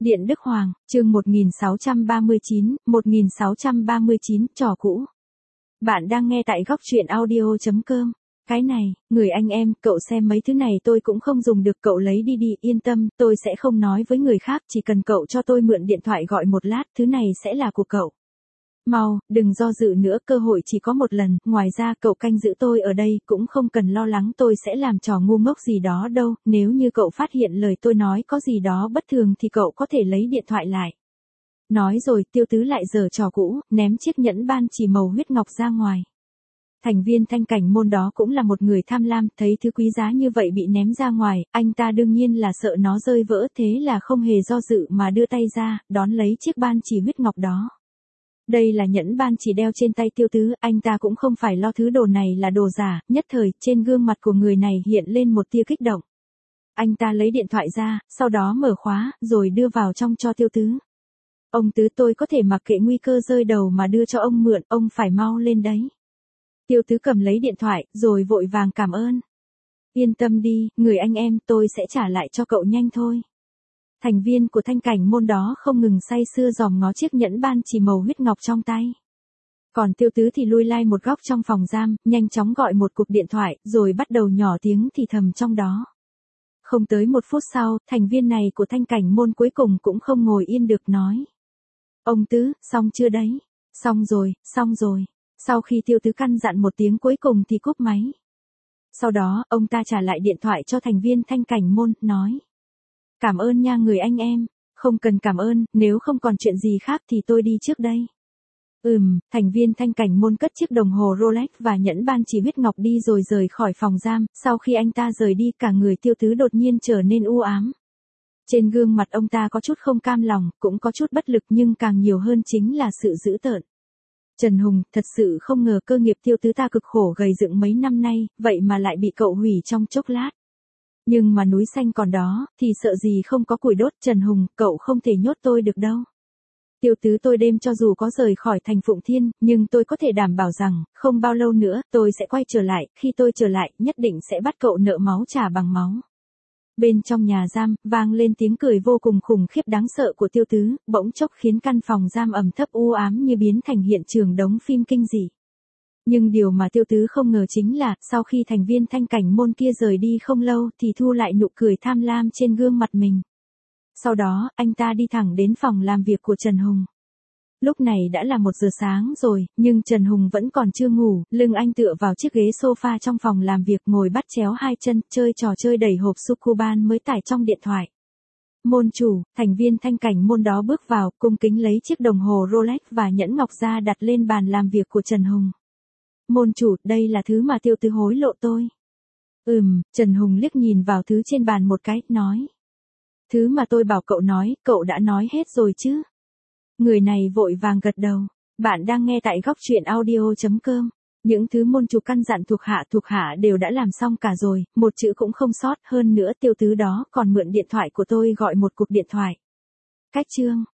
Điện Đức Hoàng, chương 1639, trò cũ. Bạn đang nghe tại góc truyện audio.com. Cái này, người anh em, cậu xem mấy thứ này tôi cũng không dùng được, cậu lấy đi đi, yên tâm, tôi sẽ không nói với người khác, chỉ cần cậu cho tôi mượn điện thoại gọi một lát, thứ này sẽ là của cậu. Mau, đừng do dự nữa, cơ hội chỉ có một lần, ngoài ra cậu canh giữ tôi ở đây, cũng không cần lo lắng tôi sẽ làm trò ngu ngốc gì đó đâu, nếu như cậu phát hiện lời tôi nói có gì đó bất thường thì cậu có thể lấy điện thoại lại. Nói rồi Tiêu Tứ lại giở trò cũ, ném chiếc nhẫn ban chỉ màu huyết ngọc ra ngoài. Thành viên Thanh Cảnh Môn đó cũng là một người tham lam, thấy thứ quý giá như vậy bị ném ra ngoài, anh ta đương nhiên là sợ nó rơi vỡ, thế là không hề do dự mà đưa tay ra, đón lấy chiếc ban chỉ huyết ngọc đó. Đây là nhẫn ban chỉ đeo trên tay Tiêu Tứ, anh ta cũng không phải lo thứ đồ này là đồ giả, nhất thời, trên gương mặt của người này hiện lên một tia kích động. Anh ta lấy điện thoại ra, sau đó mở khóa, rồi đưa vào trong cho Tiêu Tứ. Ông Tứ, tôi có thể mặc kệ nguy cơ rơi đầu mà đưa cho ông mượn, ông phải mau lên đấy. Tiêu Tứ cầm lấy điện thoại, rồi vội vàng cảm ơn. Yên tâm đi, người anh em, tôi sẽ trả lại cho cậu nhanh thôi. Thành viên của Thanh Cảnh Môn đó không ngừng say sưa dòm ngó chiếc nhẫn ban chỉ màu huyết ngọc trong tay. Còn Tiêu Tứ thì lui lai một góc trong phòng giam, nhanh chóng gọi một cuộc điện thoại, rồi bắt đầu nhỏ tiếng thì thầm trong đó. Không tới một phút sau, thành viên này của Thanh Cảnh Môn cuối cùng cũng không ngồi yên được nói. Ông Tứ, xong chưa đấy? Xong rồi, xong rồi. Sau khi Tiêu Tứ căn dặn một tiếng cuối cùng thì cúp máy. Sau đó, ông ta trả lại điện thoại cho thành viên Thanh Cảnh Môn, nói. Cảm ơn nha người anh em, không cần cảm ơn, nếu không còn chuyện gì khác thì tôi đi trước đây. Thành viên Thanh Cảnh Môn cất chiếc đồng hồ Rolex và nhẫn ban chỉ huyết ngọc đi rồi rời khỏi phòng giam, sau khi anh ta rời đi cả người Tiêu Tứ đột nhiên trở nên u ám. Trên gương mặt ông ta có chút không cam lòng, cũng có chút bất lực nhưng càng nhiều hơn chính là sự dữ tợn. Trần Hùng, thật sự không ngờ cơ nghiệp Tiêu Tứ ta cực khổ gầy dựng mấy năm nay, vậy mà lại bị cậu hủy trong chốc lát. Nhưng mà núi xanh còn đó, thì sợ gì không có củi đốt. Trần Hùng, cậu không thể nhốt tôi được đâu. Tiêu Tứ, tôi đêm cho dù có rời khỏi thành Phụng Thiên, nhưng tôi có thể đảm bảo rằng, không bao lâu nữa, tôi sẽ quay trở lại, khi tôi trở lại, nhất định sẽ bắt cậu nợ máu trả bằng máu. Bên trong nhà giam, vang lên tiếng cười vô cùng khủng khiếp đáng sợ của Tiêu Tứ, bỗng chốc khiến căn phòng giam ẩm thấp u ám như biến thành hiện trường đống phim kinh dị. Nhưng điều mà Tiêu Tứ không ngờ chính là, sau khi thành viên Thanh Cảnh Môn kia rời đi không lâu thì thu lại nụ cười tham lam trên gương mặt mình. Sau đó, anh ta đi thẳng đến phòng làm việc của Trần Hùng. Lúc này đã là 1 giờ sáng rồi, nhưng Trần Hùng vẫn còn chưa ngủ, lưng anh tựa vào chiếc ghế sofa trong phòng làm việc ngồi bắt chéo hai chân, chơi trò chơi đẩy hộp Sukuban mới tải trong điện thoại. Môn chủ, thành viên Thanh Cảnh Môn đó bước vào, cung kính lấy chiếc đồng hồ Rolex và nhẫn ngọc ra đặt lên bàn làm việc của Trần Hùng. Môn chủ, đây là thứ mà Tiêu Tứ hối lộ tôi. Trần Hùng liếc nhìn vào thứ trên bàn một cái, nói. Thứ mà tôi bảo cậu nói, cậu đã nói hết rồi chứ? Người này vội vàng gật đầu. Bạn đang nghe tại góc truyện audio.com. Những thứ môn chủ căn dặn thuộc hạ đều đã làm xong cả rồi, một chữ cũng không sót, hơn nữa Tiêu Tứ đó còn mượn điện thoại của tôi gọi một cuộc điện thoại. Cách chương